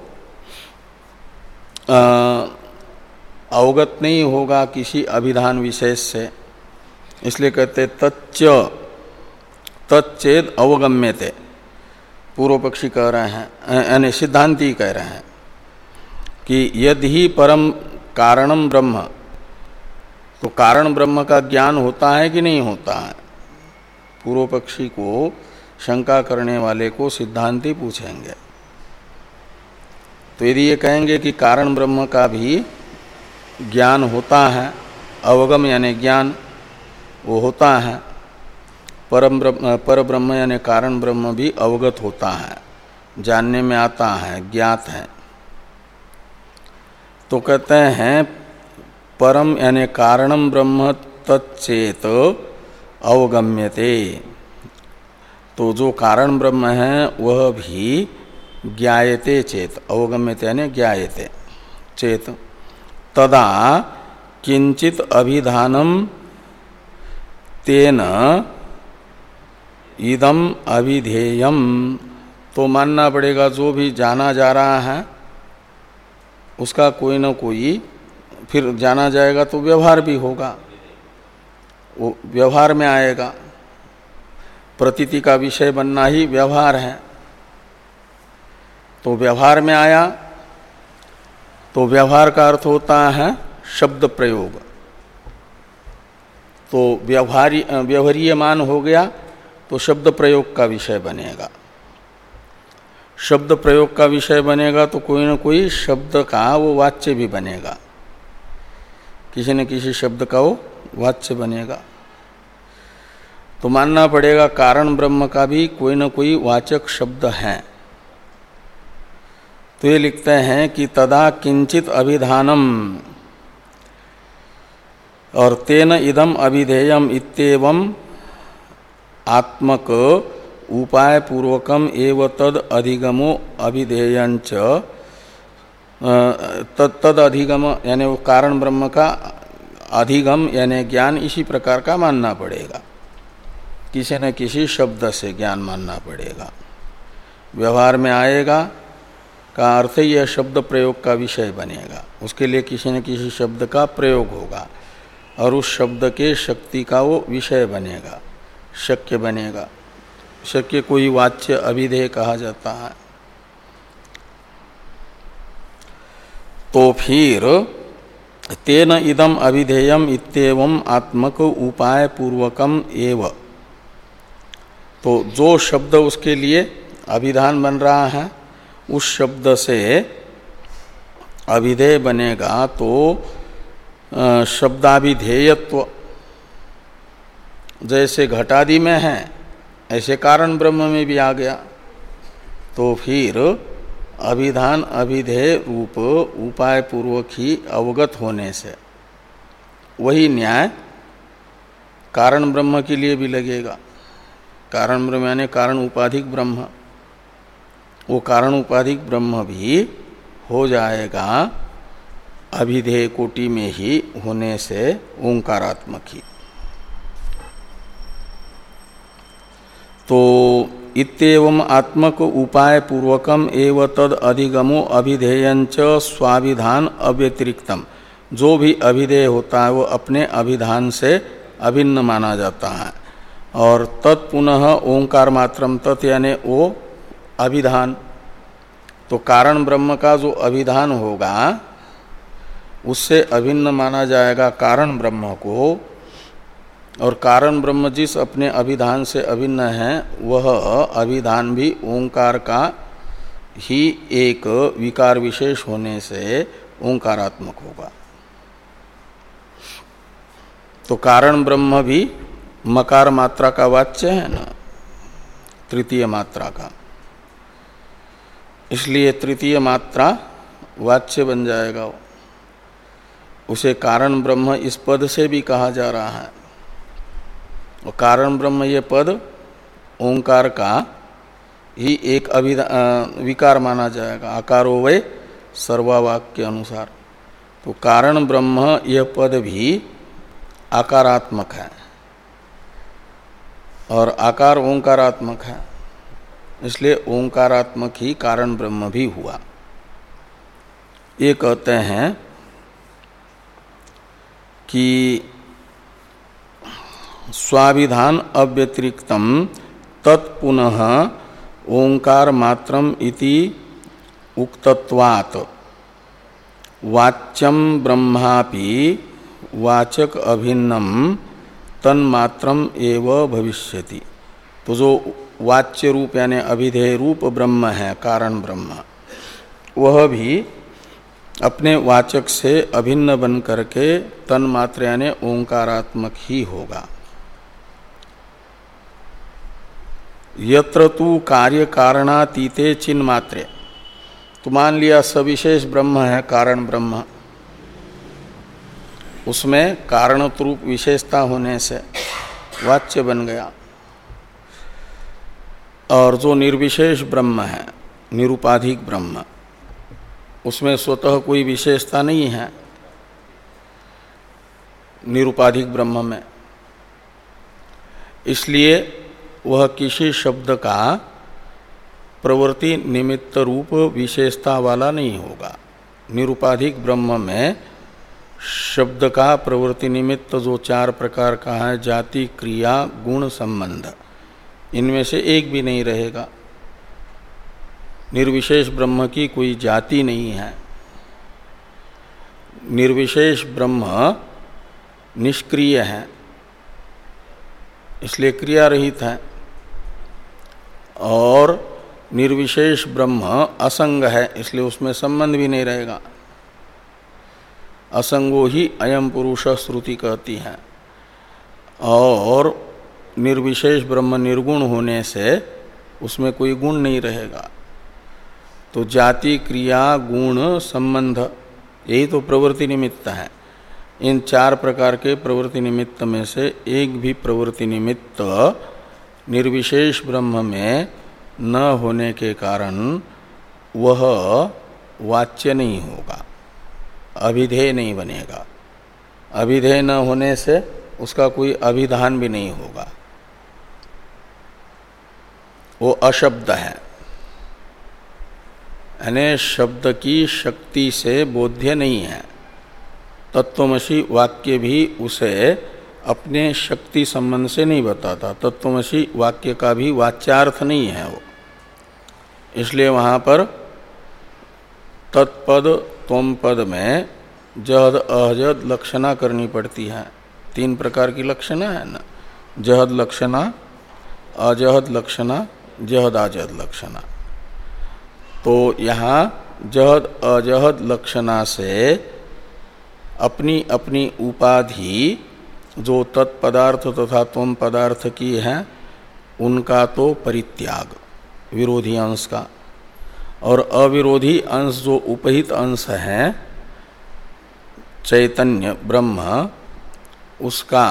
अवगत नहीं होगा किसी अभिधान विशेष से, इसलिए कहते तच्च तच्चेद अवगम्यते। पूर्व पक्षी कह रहे हैं, यानी सिद्धांती कह रहे हैं कि यदि परम कारणम ब्रह्म, तो कारण ब्रह्म का ज्ञान होता है कि नहीं होता है? पूर्व पक्षी को, शंका करने वाले को सिद्धांती पूछेंगे। तो यदि ये कहेंगे कि कारण ब्रह्म का भी ज्ञान होता है, अवगम यानी ज्ञान वो होता है, परम ब्रह्म पर ब्रह्म यानी कारण ब्रह्म भी अवगत होता है, जानने में आता है, ज्ञात है, तो कहते हैं परम यानी कारणम ब्रह्म तच्चेत अवगम्यते। तो जो कारण ब्रह्म है वह भी ज्ञायते चेत, अवगम्यते यानी ज्ञायते चेत, तदा किंचित अभिधानम तेन इदम अभिधेयम। तो मानना पड़ेगा जो भी जाना जा रहा है उसका कोई न कोई, फिर जाना जाएगा तो व्यवहार भी होगा, वो व्यवहार में आएगा। प्रतीति का विषय बनना ही व्यवहार है, तो व्यवहार में आया तो व्यवहार का अर्थ होता है शब्द प्रयोग। तो व्यवहारी व्यवहारीयमान हो गया तो शब्द प्रयोग का विषय बनेगा। शब्द प्रयोग का विषय बनेगा तो कोई ना कोई शब्द का वो वाच्य भी बनेगा, किसी न किसी शब्द का वो वाच्य बनेगा। तो मानना पड़ेगा कारण ब्रह्म का भी कोई न कोई वाचक शब्द है। तो ये लिखते हैं कि तदा किंचित अभिधानम और तेन इदम अभिधेयम इत्येवं आत्मक उपाय पूर्वकम एव तद अधिगमो अभिधेयंच तद तद अधिगम यानी वो कारण ब्रह्म का अधिगम यानी ज्ञान इसी प्रकार का मानना पड़ेगा, किसी न किसी शब्द से ज्ञान मानना पड़ेगा। व्यवहार में आएगा का अर्थ यह शब्द प्रयोग का विषय बनेगा, उसके लिए किसी न किसी शब्द का प्रयोग होगा और उस शब्द के शक्ति का वो विषय बनेगा, शक्य बनेगा। शक्य कोई वाच्य अभिधेय कहा जाता है। तो फिर तेन इदम अभिधेयम इत्येवं आत्मक उपाय पूर्वकम एव, तो जो शब्द उसके लिए अभिधान बन रहा है उस शब्द से अभिधेय बनेगा। तो शब्दाभिधेयत्व जैसे घटादि में है ऐसे कारण ब्रह्म में भी आ गया। तो फिर अभिधान अभिधेय रूप उपाय पूर्वक ही अवगत होने से वही न्याय कारण ब्रह्म के लिए भी लगेगा। कारण ब्रह्म यानी कारण उपाधिक ब्रह्म, वो कारण उपाधिक ब्रह्म भी हो जाएगा अभिधेय कोटि में ही होने से ओंकारात्मक ही। तो इत्येवं आत्मक उपाय पूर्वकम एव तद अधिगमो अभिधेयंच स्वाभिधान अव्यतिरिक्तम, जो भी अभिधेय होता है वो अपने अभिधान से अभिन्न माना जाता है। और तत्पुनः ओंकार मात्रम तत् यानी वो अभिधान, तो कारण ब्रह्म का जो अभिधान होगा उससे अभिन्न माना जाएगा कारण ब्रह्म को। और कारण ब्रह्म जिस अपने अभिधान से अभिन्न है वह अभिधान भी ओंकार का ही एक विकार विशेष होने से ओंकारात्मक होगा। तो कारण ब्रह्म भी मकार मात्रा का वाच्य है ना, तृतीय मात्रा का, इसलिए तृतीय मात्रा वाच्य बन जाएगा। उसे कारण ब्रह्म इस पद से भी कहा जा रहा है। और कारण ब्रह्म ये पद ओंकार का ही एक अभिधा विकार माना जाएगा, आकारो वै सर्ववाक्य के अनुसार। तो कारण ब्रह्म यह पद भी आकारात्मक है और आकार ओंकारात्मक है, इसलिए ओंकारात्मक ही कारण ब्रह्म भी हुआ। ये कहते हैं कि स्वाभिधान अव्यतिरिक्तम तत्पुनः ओंकार मात्रम इति उक्तत्वात् वाच्यम ब्रह्मापि वाचक अभिन्नम तन्मात्रम एव भविष्यति। तो जो वाच्य रूप यानी अभिधेय रूप ब्रह्म है कारण ब्रह्म, वह भी अपने वाचक से अभिन्न बन करके तन्मात्र यानी ओंकारात्मक ही होगा। यत्र तु कार्य कारणातीते चिन्ह मात्रे, तो मान लिया सविशेष ब्रह्म है कारण ब्रह्म, उसमें कारणत्रूप विशेषता होने से वाच्य बन गया। और जो निर्विशेष ब्रह्म है निरुपाधिक ब्रह्म, उसमें स्वतः कोई विशेषता नहीं है निरुपाधिक ब्रह्म में, इसलिए वह किसी शब्द का प्रवृत्ति निमित्त रूप विशेषता वाला नहीं होगा। निरुपाधिक ब्रह्म में शब्द का प्रवृत्ति निमित्त जो चार प्रकार का है, जाति क्रिया गुण संबंध, इनमें से एक भी नहीं रहेगा। निर्विशेष ब्रह्म की कोई जाति नहीं है, निर्विशेष ब्रह्म निष्क्रिय है, इसलिए क्रिया रहित है, और निर्विशेष ब्रह्म असंग है, इसलिए उसमें संबंध भी नहीं रहेगा। असंगो ही अयम पुरुष श्रुति कहती है। और निर्विशेष ब्रह्म निर्गुण होने से उसमें कोई गुण नहीं रहेगा। तो जाति, क्रिया, गुण, संबंध, यही तो प्रवृत्ति निमित्त है। इन चार प्रकार के प्रवृत्ति निमित्त में से एक भी प्रवृत्ति निमित्त निर्विशेष ब्रह्म में न होने के कारण वह वाच्य नहीं होगा, अभिधेय नहीं बनेगा। अभिधेय न होने से उसका कोई अभिधान भी नहीं होगा, वो अशब्द है, यानी शब्द की शक्ति से बोध्य नहीं है। तत्वमसि वाक्य भी उसे अपने शक्ति संबंध से नहीं बताता। तत्वमसि वाक्य का भी वाच्यार्थ नहीं है वो, इसलिए वहाँ पर तत्पद त्वम पद में जहद अहजद लक्षणा करनी पड़ती है। तीन प्रकार की लक्षणा है ना, जहद लक्षणा, अजहद लक्षणा, जहद आजहद लक्षणा। तो यहाँ जहद अजहद लक्षणा से अपनी अपनी उपाधि जो तत्पदार्थ तथा त्वम पदार्थ की है उनका तो परित्याग, विरोधी अंश का, और अविरोधी अंश जो उपहित अंश है चैतन्य ब्रह्म, उसका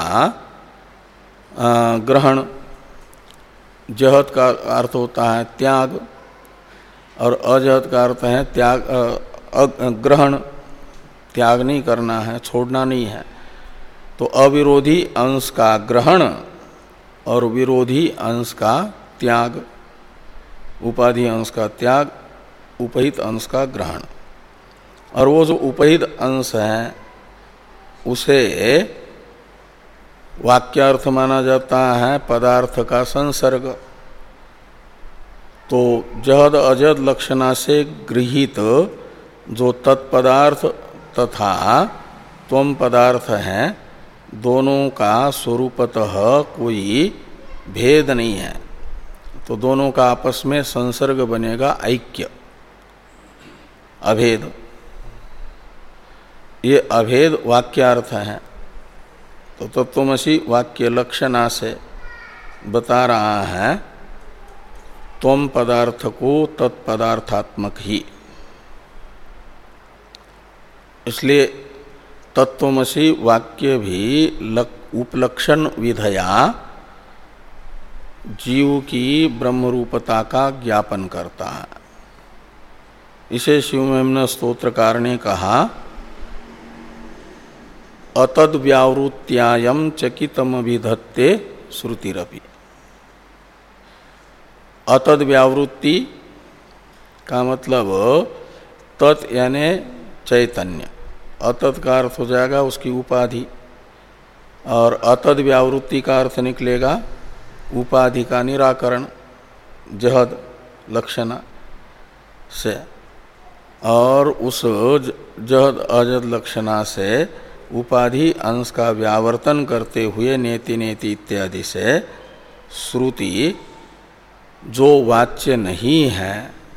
ग्रहण। जहद का अर्थ होता है त्याग और अजहद का अर्थ है त्याग, ग्रहण, त्याग नहीं करना है, छोड़ना नहीं है। तो अविरोधी अंश का ग्रहण और विरोधी अंश का त्याग, उपाधि अंश का त्याग, उपहित अंश का ग्रहण। और वो जो उपहित अंश है उसे वाक्यार्थ माना जाता है पदार्थ का संसर्ग। तो जहद अजहद लक्षणा से गृहीत जो तत्पदार्थ तथा त्वम पदार्थ हैं, दोनों का स्वरूपतः कोई भेद नहीं है। तो दोनों का आपस में संसर्ग बनेगा ऐक्य, अभेद। ये अभेद वाक्यार्थ है। तो तत्वमसि वाक्य लक्षणा से बता रहा है त्वम पदार्थ को तत्पदार्थात्मक ही। इसलिए तत्वमसि वाक्य भी उपलक्षण विधया जीव की ब्रह्मरूपता का ज्ञापन करता है। इसे शिवमेमन स्तोत्रकार ने कहा अतद व्यावृत्यायम चकितमभिधत्ते श्रुतिरपि। अतद व्यावृत्ति का मतलब तत् यानी चैतन्य, अतद का अर्थ हो जाएगा उसकी उपाधि, और अतद व्यावृत्ति का अर्थ निकलेगा उपाधि का निराकरण, जहद लक्षणा से। और उस जहद अजहद लक्षणा से उपाधि अंश का व्यावर्तन करते हुए नेति नेति इत्यादि से श्रुति जो वाच्य नहीं है,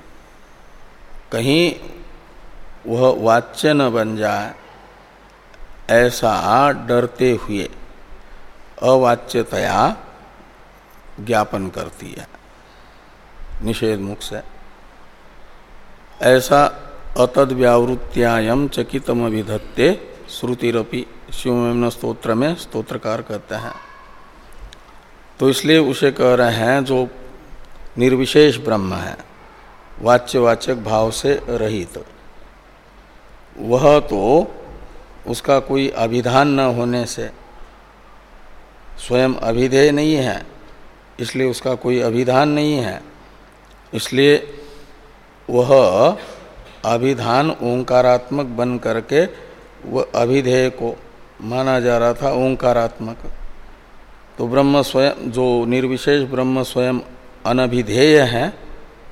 कहीं वह वाच्य न बन जाए ऐसा डरते हुए अवाच्यतया ज्ञापन करती है निषेध मुख से। ऐसा अतद व्यावृत्यायम चकितमभिधत्ते श्रुतिरपि शिवमेमन स्तोत्र में स्तोत्रकार कहते हैं। तो इसलिए उसे कह रहे हैं जो निर्विशेष ब्रह्म है, वाच्यवाचक भाव से रहित, वह तो उसका कोई अभिधान न होने से स्वयं अभिधेय नहीं है, इसलिए उसका कोई अभिधान नहीं है। इसलिए वह अभिधान ओंकारात्मक बन करके वह अभिधेय को माना जा रहा था ओंकारात्मक। तो ब्रह्म स्वयं, जो निर्विशेष ब्रह्म स्वयं अनभिधेय है,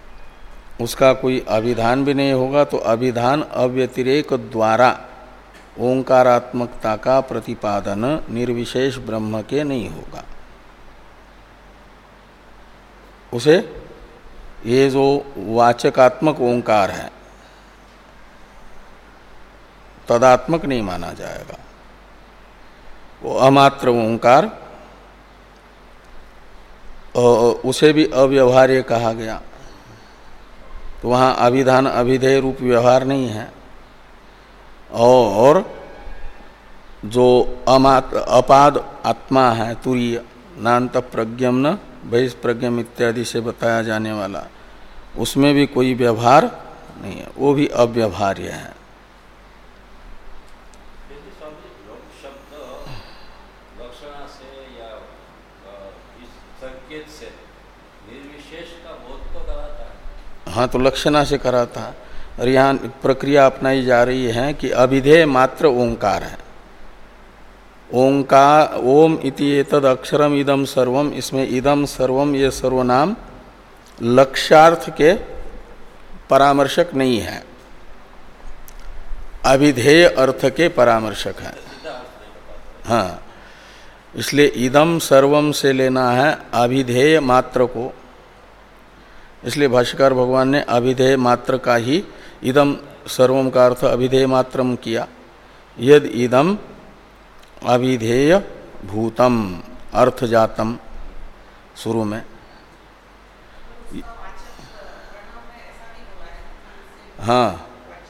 उसका कोई अभिधान भी नहीं होगा। तो अभिधान अव्यतिरेक द्वारा ओंकारात्मकता का प्रतिपादन निर्विशेष ब्रह्म के नहीं होगा। उसे ये जो वाचकात्मक ओंकार है तदात्मक नहीं माना जाएगा। वो अमात्र ओंकार उसे भी अव्यवहार्य कहा गया, तो वहाँ अभिधान अभिधेय रूप व्यवहार नहीं है। और जो अमात्र अपाद आत्मा है तुरीय नान्त प्रज्ञम न बहिष्प्रज्ञम इत्यादि से बताया जाने वाला, उसमें भी कोई व्यवहार नहीं है, वो भी अव्यवहार्य है। हाँ, तो लक्षणा से कराता है। और यहाँ प्रक्रिया अपनाई जा रही है कि अभिधेय मात्र ओंकार है। ओंकार ओम इति एतद अक्षरम इदम सर्वम, इसमें इदम सर्वम ये सर्वनाम लक्ष्यार्थ के परामर्शक नहीं है, अभिधेय अर्थ के परामर्शक है। हाँ, इसलिए इदम सर्वम से लेना है अभिधेय मात्र को। इसलिए भाष्यकार भगवान ने अभिधेय मात्र का ही इदम सर्वम का अर्थ अभिधेय मात्रम किया। यद इदम अभिधेय भूतम अर्थ जातम शुरू में। हाँ,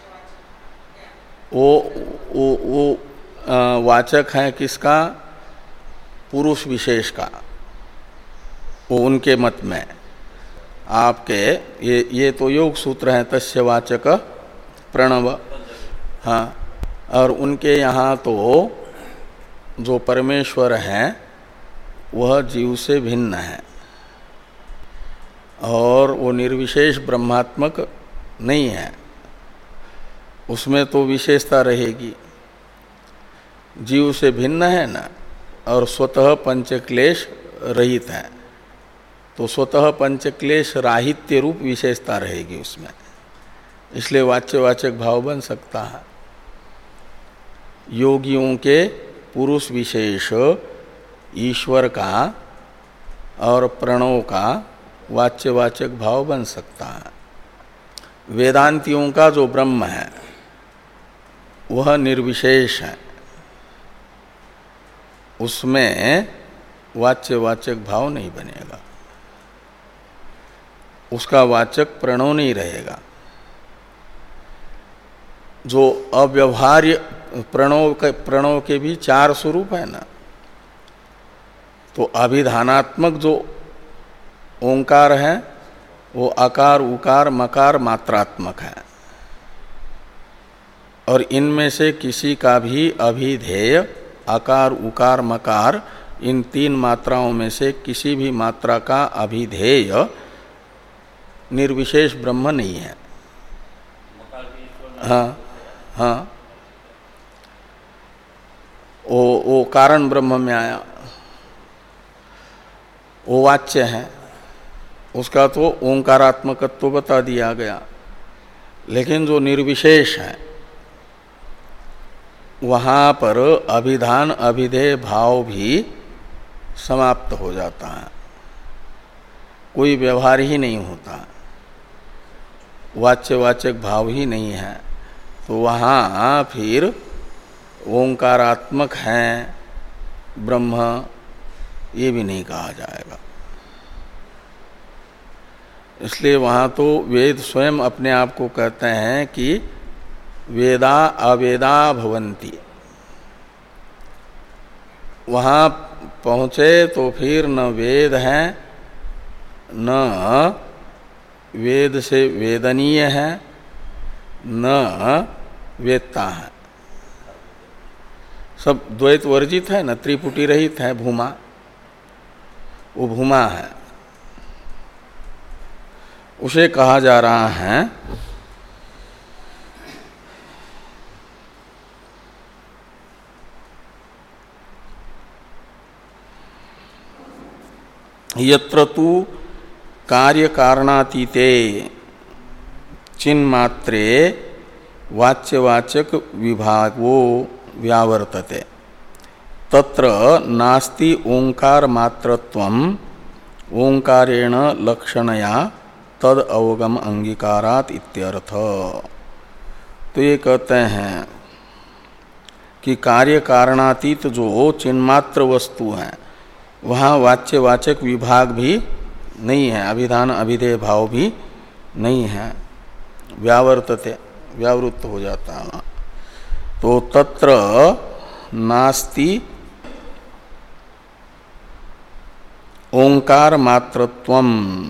वो वो वो वाचक है किसका? पुरुष विशेष का। वो उनके मत में आपके ये ये तो योग सूत्र हैं, तस्य वाचक प्रणव। हाँ, और उनके यहाँ तो जो परमेश्वर है वह जीव से भिन्न है और वो निर्विशेष ब्रह्मात्मक नहीं है, उसमें तो विशेषता रहेगी। जीव से भिन्न है ना, और स्वतः पंचक्लेश रहित है, तो स्वतः पंचक्लेश राहित्य रूप विशेषता रहेगी उसमें। इसलिए वाच्यवाचक भाव बन सकता है। योगियों के पुरुष विशेष ईश्वर का और प्रणव का वाच्यवाचक भाव बन सकता है। वेदांतियों का जो ब्रह्म है वह निर्विशेष है, उसमें वाच्यवाचक भाव नहीं बनेगा, उसका वाचक प्रणव नहीं रहेगा। जो अव्यवहार्य प्रणव के प्रणव के भी चार स्वरूप है ना, तो अभिधानात्मक जो ओंकार है वो आकार उकार मकार मात्रात्मक है, और इनमें से किसी का भी अभिधेय आकार उकार मकार इन तीन मात्राओं में से किसी भी मात्रा का अभिधेय निर्विशेष ब्रह्म नहीं है। हाँ हाँ, वो वो कारण ब्रह्म में आया, वो वाच्य है, उसका तो ओंकारात्मकत्व तो बता दिया गया। लेकिन जो निर्विशेष है वहाँ पर अभिधान अभिधेय भाव भी समाप्त हो जाता है, कोई व्यवहार ही नहीं होता, वाच्यवाचक भाव ही नहीं है। तो वहाँ फिर ओंकारात्मक है ब्रह्म ये भी नहीं कहा जाएगा। इसलिए वहाँ तो वेद स्वयं अपने आप को कहते हैं कि वेदा अवेदा भवन्ति। वहाँ पहुँचे तो फिर न वेद है न वेद से वेदनीय है न वेदता है, सब द्वैत वर्जित है न, त्रिपुटी रहित है भूमा, वो भूमा है। उसे कहा जा रहा है यत्र तु कार्य कारणातीते चिन्मात्रे वाच्यवाचक विभागो व्यावर्तते तत्र नास्ति ओंकार मात्रत्वम ओंकारेण लक्षणया तद अवगम अंगीकारात इत्यर्थ। तो ये कहते हैं कि कार्य कारणातीत जो चिन्मात्र वस्तु है वहाँ वाच्यवाचक विभाग भी नहीं है, अभिधान अभिधेय भाव भी नहीं है, व्यावर्तते व्यावृत्त हो जाता है। तो तत्र नास्ति ओंकार मात्रत्वम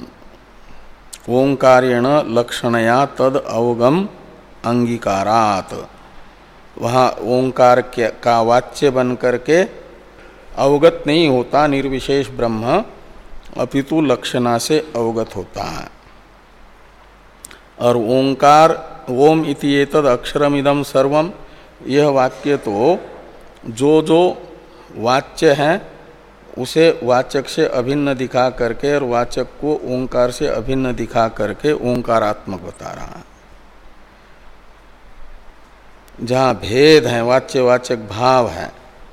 ओंकारेण लक्षणया तद अवगम अंगीकारात, वहाँ ओंकार का वाच्य बन करके अवगत नहीं होता निर्विशेष ब्रह्म, अपितु लक्षणा से अवगत होता है। और ओंकार ओम इति एतद अक्षरमिदं सर्वम, यह वाक्य तो जो जो वाच्य है उसे वाचक से अभिन्न दिखा करके और वाचक को ओंकार से अभिन्न दिखा करके ओंकारात्मक बता रहा है। जहाँ भेद है, वाच्य वाचक भाव है,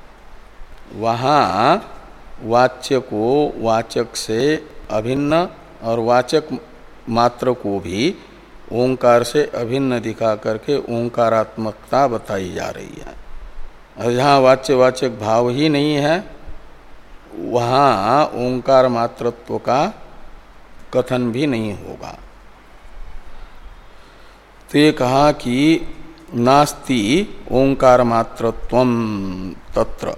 वहाँ वाच्य को वाचक से अभिन्न और वाचक मात्र को भी ओंकार से अभिन्न दिखा करके ओंकारात्मकता बताई जा रही है। और जहाँ वाच्य वाचक भाव ही नहीं है वहाँ ओंकार मात्रत्व का कथन भी नहीं होगा। तो ये कहा कि नास्ति ओंकार मात्रत्वम तत्र,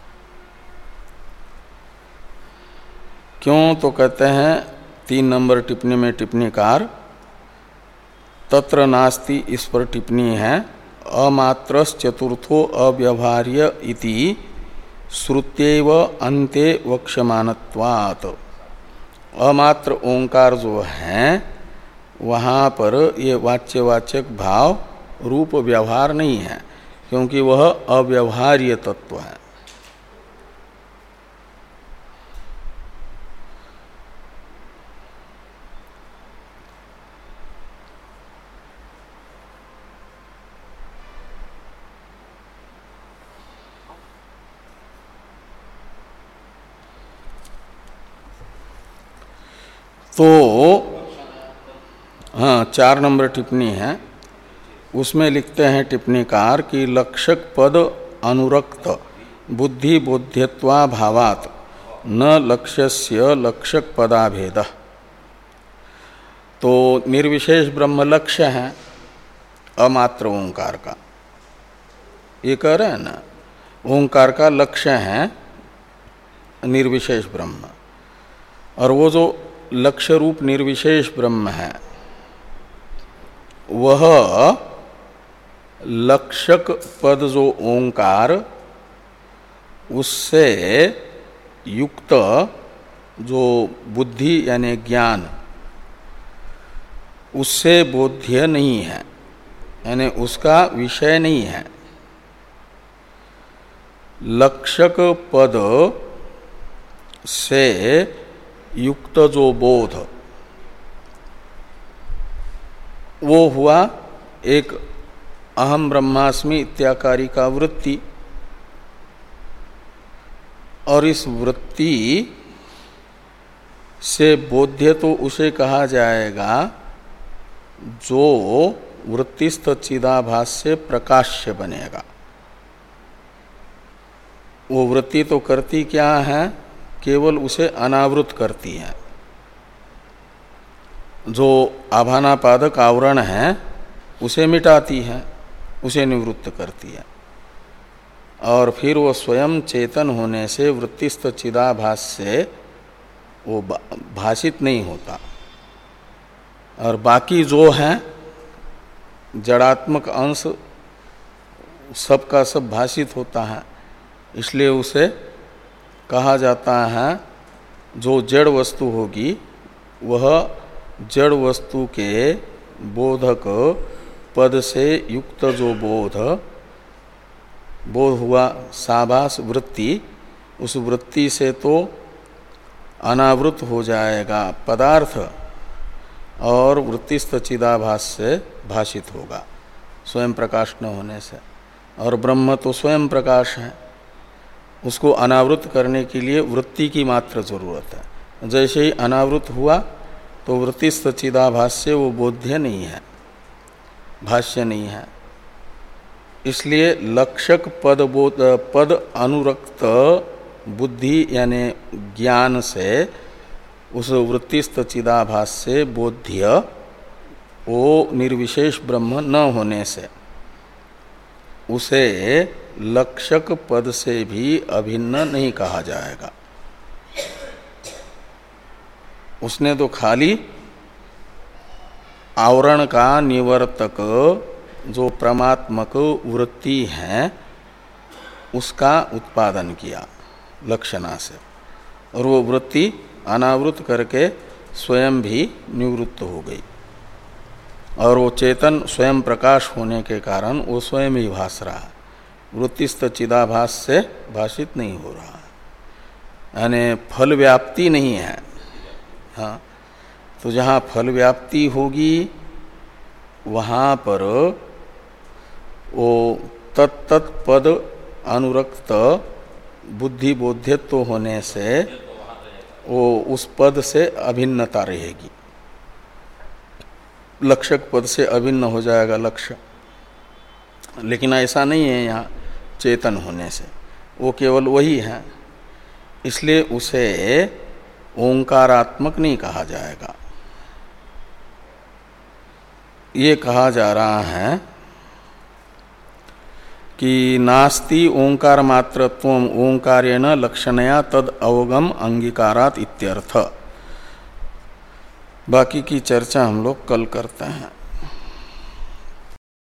क्यों? तो कहते हैं तीन नंबर टिप्पणी में टिप्पणीकार तत्र नास्ति, इस पर टिप्पणी है अमात्रस चतुर्थो अव्यवहार्य इति श्रुत्यैव अन्ते वक्ष्यमानत्वात्। अमात्र ओंकार जो है वहाँ पर ये वाच्यवाचक भाव रूप व्यवहार नहीं है, क्योंकि वह अव्यवहार्य तत्व है। तो हाँ, चार नंबर टिप्पणी है, उसमें लिखते हैं टिप्पणीकार कि लक्षक पद अनुरक्त बुद्धि बोध्यत्वा भावात न लक्ष्यस्य लक्षक पदाभेद। तो निर्विशेष ब्रह्म लक्ष्य है अमात्र ओंकार का, ये कह रहे हैं ना, ओंकार का लक्ष्य है निर्विशेष ब्रह्म। और वो जो लक्ष्य रूप निर्विशेष ब्रह्म है वह लक्षक पद जो ओंकार उससे युक्त जो बुद्धि यानी ज्ञान उससे बोध्य नहीं है, यानी उसका विषय नहीं है। लक्षक पद से युक्त जो बोध वो हुआ एक अहम ब्रह्मास्मि इत्याकारी का वृत्ति, और इस वृत्ति से बोध्य तो उसे कहा जाएगा जो वृत्तिस्थ चिदाभास से प्रकाश्य बनेगा। वो वृत्ति तो करती क्या है, केवल उसे अनावृत करती है। जो आभानापादक आवरण है उसे मिटाती है, उसे निवृत्त करती है, और फिर वो स्वयं चेतन होने से वृत्तिस्थ चिदाभास से वो भाषित नहीं होता। और बाकी जो है जड़ात्मक अंश सबका सब भाषित होता है, इसलिए उसे कहा जाता है जो जड़ वस्तु होगी वह जड़ वस्तु के बोधक पद से युक्त जो बोध बोध हुआ साभास वृत्ति, उस वृत्ति से तो अनावृत हो जाएगा पदार्थ और वृत्तिस्थ चिदाभास से भाषित होगा, स्वयं प्रकाश न होने से, और ब्रह्म तो स्वयं प्रकाश है, उसको अनावृत करने के लिए वृत्ति की मात्र जरूरत है। जैसे ही अनावृत हुआ तो वृत्तिस्थ चिदाभास्य वो बोध्य नहीं है, भाष्य नहीं है। इसलिए लक्षक पद बोध पद अनुरक्त बुद्धि यानी ज्ञान से उस वृत्तिस्थ चिदाभास से बोध्य वो निर्विशेष ब्रह्म न होने से उसे लक्षक पद से भी अभिन्न नहीं कहा जाएगा। उसने तो खाली आवरण का निवर्तक जो परमात्मक वृत्ति है उसका उत्पादन किया लक्षणा से, और वो वृत्ति अनावृत करके स्वयं भी निवृत्त हो गई, और वो चेतन स्वयं प्रकाश होने के कारण वो स्वयं ही भास रहा है, वृत्तिस्थ चिदाभास से भाषित नहीं हो रहा है, यानी फल व्याप्ति नहीं है। हाँ, तो जहाँ फल व्याप्ति होगी वहाँ पर वो तत्त पद अनुरक्त बुद्धि बोध्यत्व होने से वो उस पद से अभिन्नता रहेगी, लक्षक पद से अभिन्न हो जाएगा लक्ष्य। लेकिन ऐसा नहीं है यहाँ चेतन होने से, वो केवल वही है, इसलिए उसे ओंकारात्मक नहीं कहा जाएगा। ये कहा जा रहा है कि नास्ति ओंकार मात्रत्वम ओंकारेण लक्षणया तद अवगम अंगीकारात इत्यर्थ। बाकी की चर्चा हम लोग कल करते हैं।